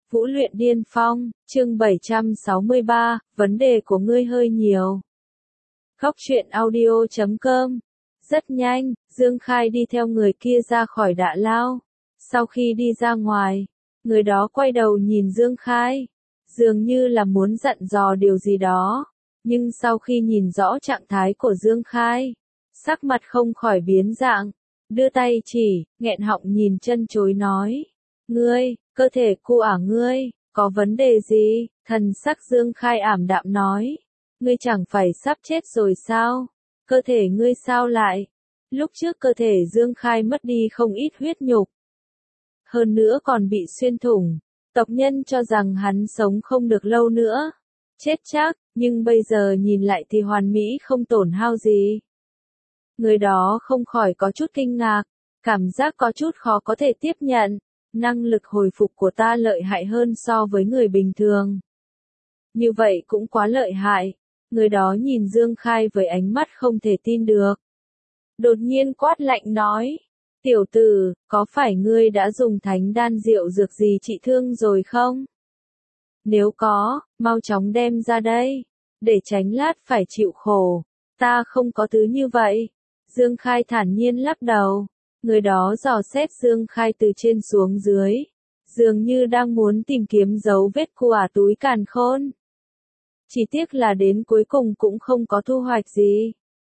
Vũ luyện điên phong, chương 763, vấn đề của ngươi hơi nhiều. Khóc chuyện audio.com. Rất nhanh, Dương Khai đi theo người kia ra khỏi Đạ Lao. Sau khi đi ra ngoài, người đó quay đầu nhìn Dương Khai, dường như là muốn dặn dò điều gì đó. Nhưng sau khi nhìn rõ trạng thái của Dương Khai, sắc mặt không khỏi biến dạng, đưa tay chỉ, nghẹn họng nhìn chân chối nói. Ngươi, cơ thể của ngươi, có vấn đề gì? Thần sắc Dương Khai ảm đạm nói. Ngươi chẳng phải sắp chết rồi sao? Cơ thể ngươi sao lại? Lúc trước cơ thể Dương Khai mất đi không ít huyết nhục. Hơn nữa còn bị xuyên thủng. Tộc nhân cho rằng hắn sống không được lâu nữa. Chết chắc, nhưng bây giờ nhìn lại thì hoàn mỹ không tổn hao gì. Người đó không khỏi có chút kinh ngạc, cảm giác có chút khó có thể tiếp nhận. Năng lực hồi phục của ta lợi hại hơn so với người bình thường. Như vậy cũng quá lợi hại. Người đó nhìn Dương Khai với ánh mắt không thể tin được. Đột nhiên quát lạnh nói. Tiểu tử, có phải ngươi đã dùng thánh đan rượu dược gì trị thương rồi không? Nếu có, mau chóng đem ra đây. Để tránh lát phải chịu khổ. Ta không có thứ như vậy. Dương Khai thản nhiên lắc đầu. Người đó dò xét Dương Khai từ trên xuống dưới, dường như đang muốn tìm kiếm dấu vết của túi càn khôn. Chỉ tiếc là đến cuối cùng cũng không có thu hoạch gì.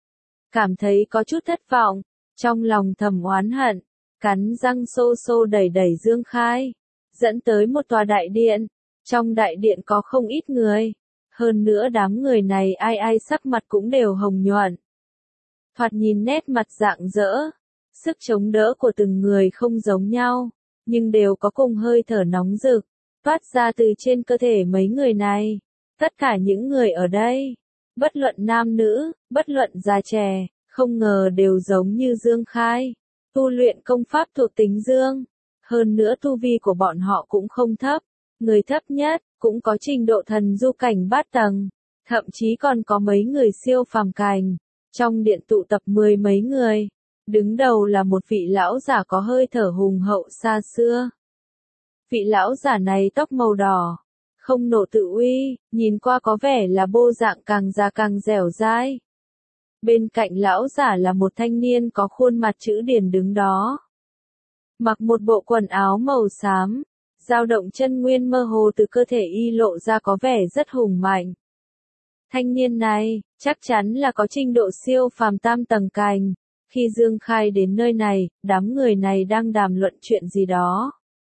Cảm thấy có chút thất vọng, trong lòng thầm oán hận, cắn răng xô xô đẩy đẩy Dương Khai, dẫn tới một tòa đại điện. Trong đại điện có không ít người, hơn nữa đám người này ai ai sắc mặt cũng đều hồng nhuận. Thoạt nhìn nét mặt rạng rỡ. Sức chống đỡ của từng người không giống nhau, nhưng đều có cùng hơi thở nóng rực, phát ra từ trên cơ thể mấy người này. Tất cả những người ở đây, bất luận nam nữ, bất luận già trẻ, không ngờ đều giống như Dương Khai, tu luyện công pháp thuộc tính dương. Hơn nữa tu vi của bọn họ cũng không thấp, người thấp nhất, cũng có trình độ thần du cảnh 3 tầng, thậm chí còn có mấy người siêu phàm cảnh. Trong điện tụ tập 10 mấy người. Đứng đầu là một vị lão giả có hơi thở hùng hậu xa xưa. Vị lão giả này tóc màu đỏ, không nộ tự uy, nhìn qua có vẻ là bộ dạng càng già càng dẻo dai. Bên cạnh lão giả là một thanh niên có khuôn mặt chữ điển đứng đó. Mặc một bộ quần áo màu xám, dao động chân nguyên mơ hồ từ cơ thể y lộ ra có vẻ rất hùng mạnh. Thanh niên này, chắc chắn là có trình độ siêu phàm tam tầng cảnh. Khi Dương Khai đến nơi này, đám người này đang đàm luận chuyện gì đó.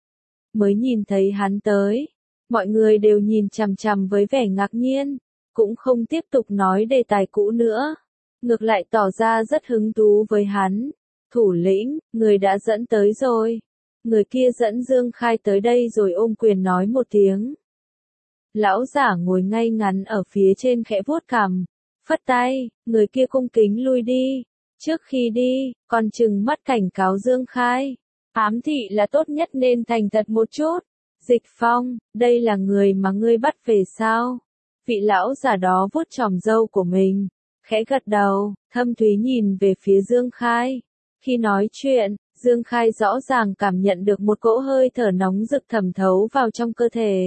Mới nhìn thấy hắn tới, mọi người đều nhìn chằm chằm với vẻ ngạc nhiên, cũng không tiếp tục nói đề tài cũ nữa. Ngược lại tỏ ra rất hứng thú với hắn. Thủ lĩnh, người đã dẫn tới rồi. Người kia dẫn Dương Khai tới đây rồi ôm quyền nói một tiếng. Lão giả ngồi ngay ngắn ở phía trên khẽ vuốt cằm, phất tay, người kia cung kính lui đi. Trước khi đi, còn chừng mắt cảnh cáo Dương Khai. Ám thị là tốt nhất nên thành thật một chút. Dịch Phong, đây là người mà ngươi bắt về sao? Vị lão giả đó vuốt chòm râu của mình, khẽ gật đầu, thâm thúy nhìn về phía Dương Khai. Khi nói chuyện, Dương Khai rõ ràng cảm nhận được một cỗ hơi thở nóng rực thẩm thấu vào trong cơ thể.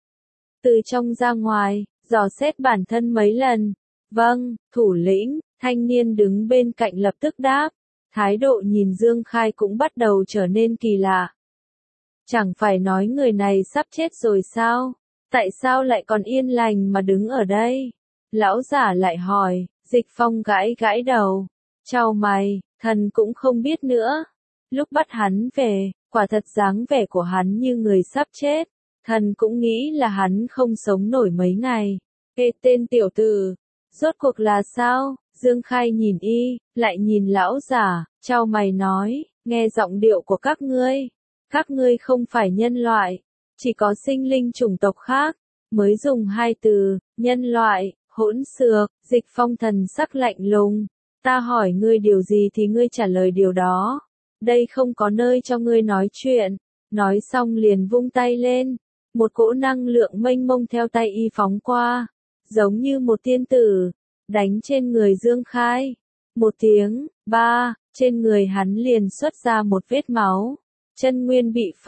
Từ trong ra ngoài, dò xét bản thân mấy lần. Vâng, thủ lĩnh. Thanh niên đứng bên cạnh lập tức đáp, thái độ nhìn Dương Khai cũng bắt đầu trở nên kỳ lạ. Chẳng phải nói người này sắp chết rồi sao? Tại sao lại còn yên lành mà đứng ở đây? Lão giả lại hỏi. Dịch Phong gãi gãi đầu, chau mày, thần cũng không biết nữa. Lúc bắt hắn về, quả thật dáng vẻ của hắn như người sắp chết. Thần cũng nghĩ là hắn không sống nổi mấy ngày. Ê tên tiểu tử, rốt cuộc là sao? Dương Khai nhìn y, lại nhìn lão giả, chau mày nói, nghe giọng điệu của các ngươi không phải nhân loại, chỉ có sinh linh chủng tộc khác, mới dùng hai từ, nhân loại, hỗn xược. Dịch Phong thần sắc lạnh lùng, ta hỏi ngươi điều gì thì ngươi trả lời điều đó, đây không có nơi cho ngươi nói chuyện. Nói xong liền vung tay lên, một cỗ năng lượng mênh mông theo tay y phóng qua, giống như một tiên tử. Đánh trên người Dương Khai. Một tiếng, ba, trên người hắn liền xuất ra một vết máu. Chân nguyên bị phong,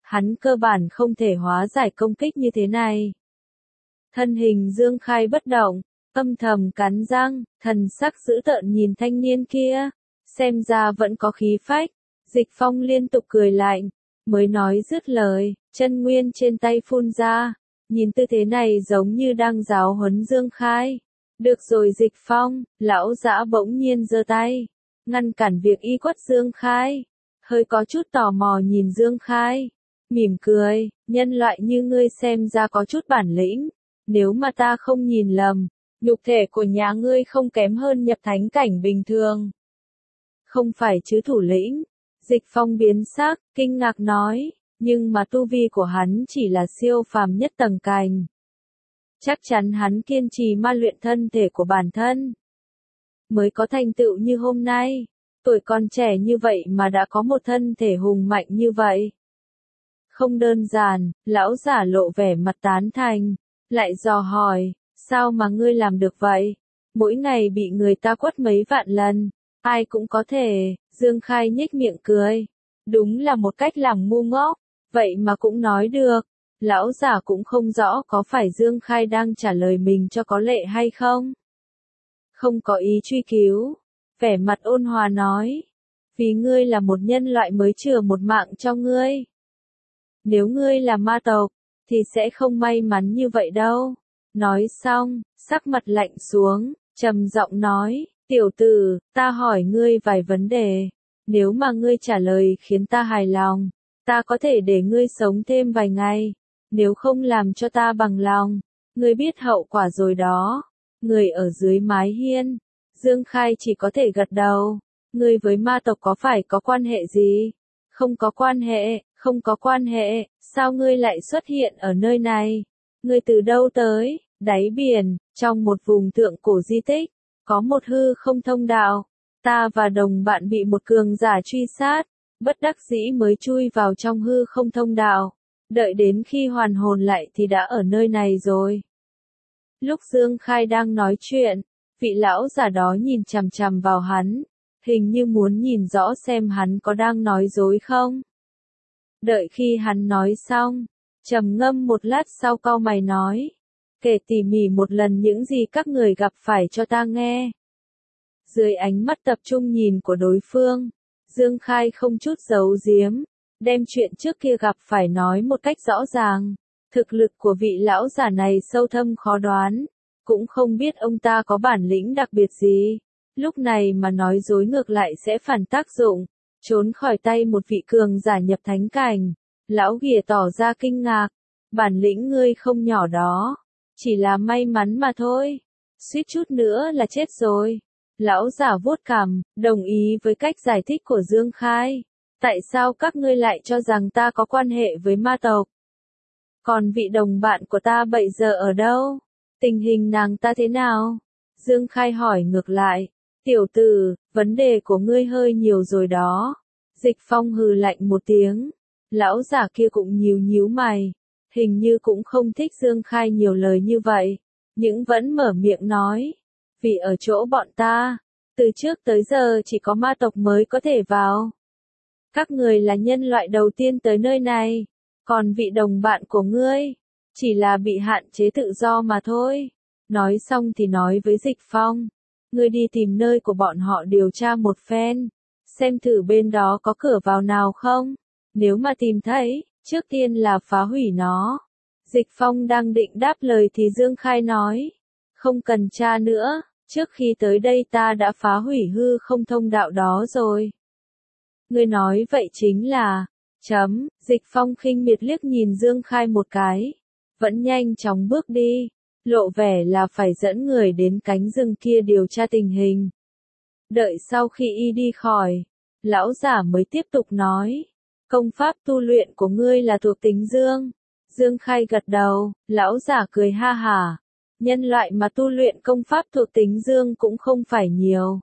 hắn cơ bản không thể hóa giải công kích như thế này. Thân hình Dương Khai bất động, âm thầm cắn răng, thần sắc dữ tợn nhìn thanh niên kia, xem ra vẫn có khí phách. Dịch Phong liên tục cười lạnh, mới nói dứt lời, chân nguyên trên tay phun ra, nhìn tư thế này giống như đang giáo huấn Dương Khai. Được rồi Dịch Phong, lão dã bỗng nhiên giơ tay, ngăn cản việc y quất Dương Khai, hơi có chút tò mò nhìn Dương Khai, mỉm cười, nhân loại như ngươi xem ra có chút bản lĩnh, nếu mà ta không nhìn lầm, nhục thể của nhà ngươi không kém hơn nhập thánh cảnh bình thường. Không phải chứ thủ lĩnh? Dịch Phong biến sắc, kinh ngạc nói, nhưng mà tu vi của hắn chỉ là siêu phàm nhất tầng cảnh. Chắc chắn hắn kiên trì ma luyện thân thể của bản thân, mới có thành tựu như hôm nay, tuổi còn trẻ như vậy mà đã có một thân thể hùng mạnh như vậy. Không đơn giản, lão giả lộ vẻ mặt tán thành, lại dò hỏi, sao mà ngươi làm được vậy? Mỗi ngày bị người ta quất mấy vạn lần, ai cũng có thể. Dương Khai nhếch miệng cười, đúng là một cách làm ngu ngốc, vậy mà cũng nói được. Lão giả cũng không rõ có phải Dương Khai đang trả lời mình cho có lệ hay không. Không có ý truy cứu, vẻ mặt ôn hòa nói, vì ngươi là một nhân loại mới chừa một mạng cho ngươi. Nếu ngươi là ma tộc, thì sẽ không may mắn như vậy đâu. Nói xong, sắc mặt lạnh xuống, trầm giọng nói, tiểu tử, ta hỏi ngươi vài vấn đề, nếu mà ngươi trả lời khiến ta hài lòng, ta có thể để ngươi sống thêm vài ngày, nếu không làm cho ta bằng lòng, ngươi biết hậu quả rồi đó. Người ở dưới mái hiên, Dương Khai chỉ có thể gật đầu, ngươi với ma tộc có phải có quan hệ gì? Không có quan hệ, không có quan hệ, sao ngươi lại xuất hiện ở nơi này? Ngươi từ đâu tới? Đáy biển, trong một vùng thượng cổ di tích, có một hư không thông đạo, ta và đồng bạn bị một cường giả truy sát, bất đắc dĩ mới chui vào trong hư không thông đạo, đợi đến khi hoàn hồn lại thì đã ở nơi này rồi. Lúc Dương Khai đang nói chuyện, vị lão giả đó nhìn chằm chằm vào hắn, hình như muốn nhìn rõ xem hắn có đang nói dối không. Đợi khi hắn nói xong, trầm ngâm một lát sau cau mày nói, kể tỉ mỉ một lần những gì các người gặp phải cho ta nghe. Dưới ánh mắt tập trung nhìn của đối phương, Dương Khai không chút giấu giếm, đem chuyện trước kia gặp phải nói một cách rõ ràng. Thực lực của vị lão giả này sâu thâm khó đoán, cũng không biết ông ta có bản lĩnh đặc biệt gì. Lúc này mà nói dối ngược lại sẽ phản tác dụng, trốn khỏi tay một vị cường giả nhập thánh cảnh. Lão ghìa tỏ ra kinh ngạc, bản lĩnh ngươi không nhỏ đó, chỉ là may mắn mà thôi, suýt chút nữa là chết rồi. Lão giả vuốt cằm, đồng ý với cách giải thích của Dương Khai. Tại sao các ngươi lại cho rằng ta có quan hệ với ma tộc? Còn vị đồng bạn của ta bây giờ ở đâu? Tình hình nàng ta thế nào? Dương Khai hỏi ngược lại. Tiểu tử, vấn đề của ngươi hơi nhiều rồi đó. Dịch Phong hừ lạnh một tiếng. Lão giả kia cũng nhíu mày. Hình như cũng không thích Dương Khai nhiều lời như vậy. Nhưng vẫn mở miệng nói. Vì ở chỗ bọn ta, từ trước tới giờ chỉ có ma tộc mới có thể vào. Các người là nhân loại đầu tiên tới nơi này. Còn vị đồng bạn của ngươi, chỉ là bị hạn chế tự do mà thôi. Nói xong thì nói với Dịch Phong, ngươi đi tìm nơi của bọn họ điều tra một phen, xem thử bên đó có cửa vào nào không. Nếu mà tìm thấy, trước tiên là phá hủy nó. Dịch Phong đang định đáp lời thì Dương Khai nói, không cần tra nữa, trước khi tới đây ta đã phá hủy hư không thông đạo đó rồi. Ngươi nói vậy chính là... Dịch Phong khinh miệt liếc nhìn Dương Khai một cái, vẫn nhanh chóng bước đi, lộ vẻ là phải dẫn người đến cánh rừng kia điều tra tình hình. Đợi sau khi y đi khỏi, lão giả mới tiếp tục nói, công pháp tu luyện của ngươi là thuộc tính dương. Dương Khai gật đầu, lão giả cười ha hả, nhân loại mà tu luyện công pháp thuộc tính dương cũng không phải nhiều.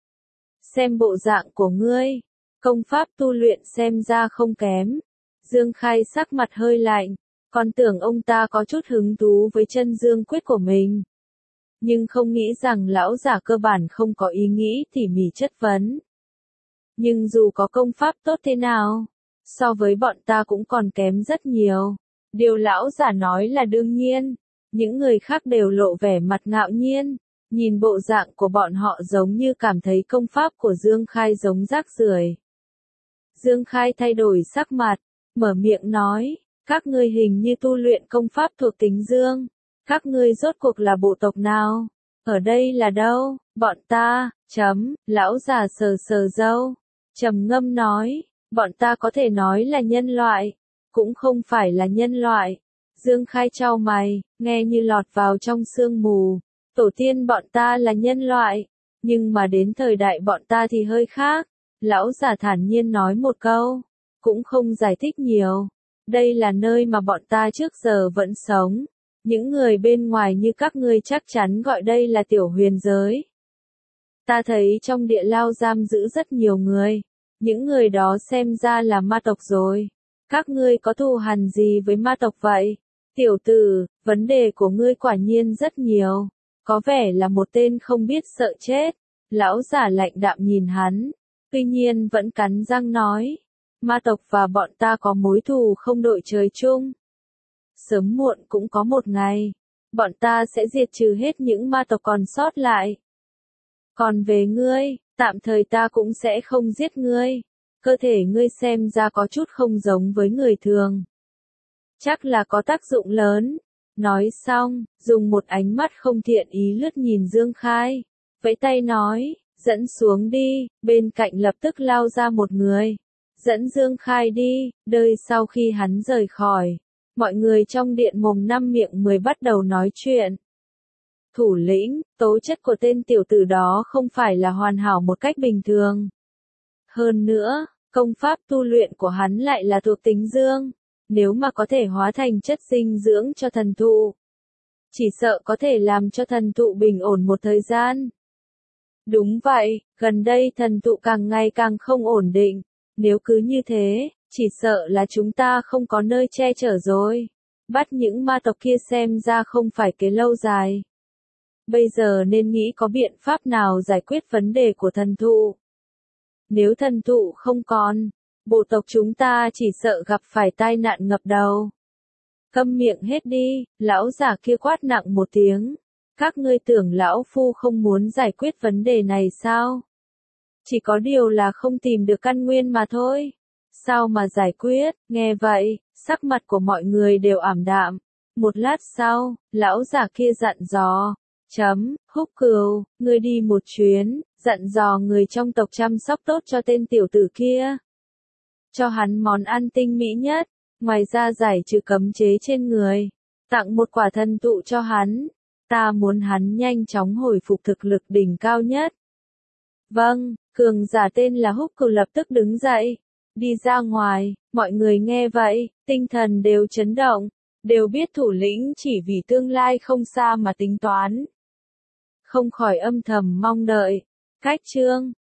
Xem bộ dạng của ngươi, công pháp tu luyện xem ra không kém. Dương Khai sắc mặt hơi lạnh, còn tưởng ông ta có chút hứng thú với chân dương quyết của mình. Nhưng không nghĩ rằng lão giả cơ bản không có ý nghĩ tỉ mỉ chất vấn. Nhưng dù có công pháp tốt thế nào, so với bọn ta cũng còn kém rất nhiều. Điều lão giả nói là đương nhiên. Những người khác đều lộ vẻ mặt ngạo nhiên. Nhìn bộ dạng của bọn họ giống như cảm thấy công pháp của Dương Khai giống rác rưởi. Dương Khai thay đổi sắc mặt, mở miệng nói, các ngươi hình như tu luyện công pháp thuộc tính dương. Các ngươi rốt cuộc là bộ tộc nào? Ở đây là đâu? Bọn ta, lão già sờ sờ râu, trầm ngâm nói, bọn ta có thể nói là nhân loại, cũng không phải là nhân loại. Dương Khai chau mày, nghe như lọt vào trong sương mù. Tổ tiên bọn ta là nhân loại, nhưng mà đến thời đại bọn ta thì hơi khác. Lão già thản nhiên nói một câu, cũng không giải thích nhiều. Đây là nơi mà bọn ta trước giờ vẫn sống. Những người bên ngoài như các ngươi chắc chắn gọi đây là tiểu huyền giới. Ta thấy trong địa lao giam giữ rất nhiều người. Những người đó xem ra là ma tộc rồi. Các ngươi có thù hằn gì với ma tộc vậy? Tiểu tử, vấn đề của ngươi quả nhiên rất nhiều. Có vẻ là một tên không biết sợ chết. Lão giả lạnh đạm nhìn hắn. Tuy nhiên vẫn cắn răng nói. Ma tộc và bọn ta có mối thù không đội trời chung. Sớm muộn cũng có một ngày. Bọn ta sẽ diệt trừ hết những ma tộc còn sót lại. Còn về ngươi, tạm thời ta cũng sẽ không giết ngươi. Cơ thể ngươi xem ra có chút không giống với người thường. Chắc là có tác dụng lớn. Nói xong, dùng một ánh mắt không thiện ý lướt nhìn Dương Khai. Vẫy tay nói, dẫn xuống đi, bên cạnh lập tức lao ra một người. Dẫn Dương Khai đi, đời sau khi hắn rời khỏi. Mọi người trong điện mồm năm miệng 10 bắt đầu nói chuyện. Thủ lĩnh, tố chất của tên tiểu tử đó không phải là hoàn hảo một cách bình thường. Hơn nữa, công pháp tu luyện của hắn lại là thuộc tính dương. Nếu mà có thể hóa thành chất dinh dưỡng cho thần thụ, chỉ sợ có thể làm cho thần thụ bình ổn một thời gian. Đúng vậy, gần đây thần thụ càng ngày càng không ổn định. Nếu cứ như thế, chỉ sợ là chúng ta không có nơi che chở rồi. Bắt những ma tộc kia xem ra không phải kế lâu dài. Bây giờ nên nghĩ có biện pháp nào giải quyết vấn đề của thần thụ. Nếu thần thụ không còn, bộ tộc chúng ta chỉ sợ gặp phải tai nạn ngập đầu. Câm miệng hết đi, lão già kia quát nặng một tiếng. Các ngươi tưởng lão phu không muốn giải quyết vấn đề này sao? Chỉ có điều là không tìm được căn nguyên mà thôi. Sao mà giải quyết? Nghe vậy, sắc mặt của mọi người đều ảm đạm. Một lát sau, lão già kia dặn dò. Húc Cừu, ngươi đi một chuyến, dặn dò người trong tộc chăm sóc tốt cho tên tiểu tử kia. Cho hắn món ăn tinh mỹ nhất, ngoài ra giải trừ cấm chế trên người. Tặng một quả thần thụ cho hắn. Ta muốn hắn nhanh chóng hồi phục thực lực đỉnh cao nhất. Vâng, cường giả tên là Húc Cừu lập tức đứng dậy. Đi ra ngoài, mọi người nghe vậy, tinh thần đều chấn động. Đều biết thủ lĩnh chỉ vì tương lai không xa mà tính toán. Không khỏi âm thầm mong đợi. Cách chương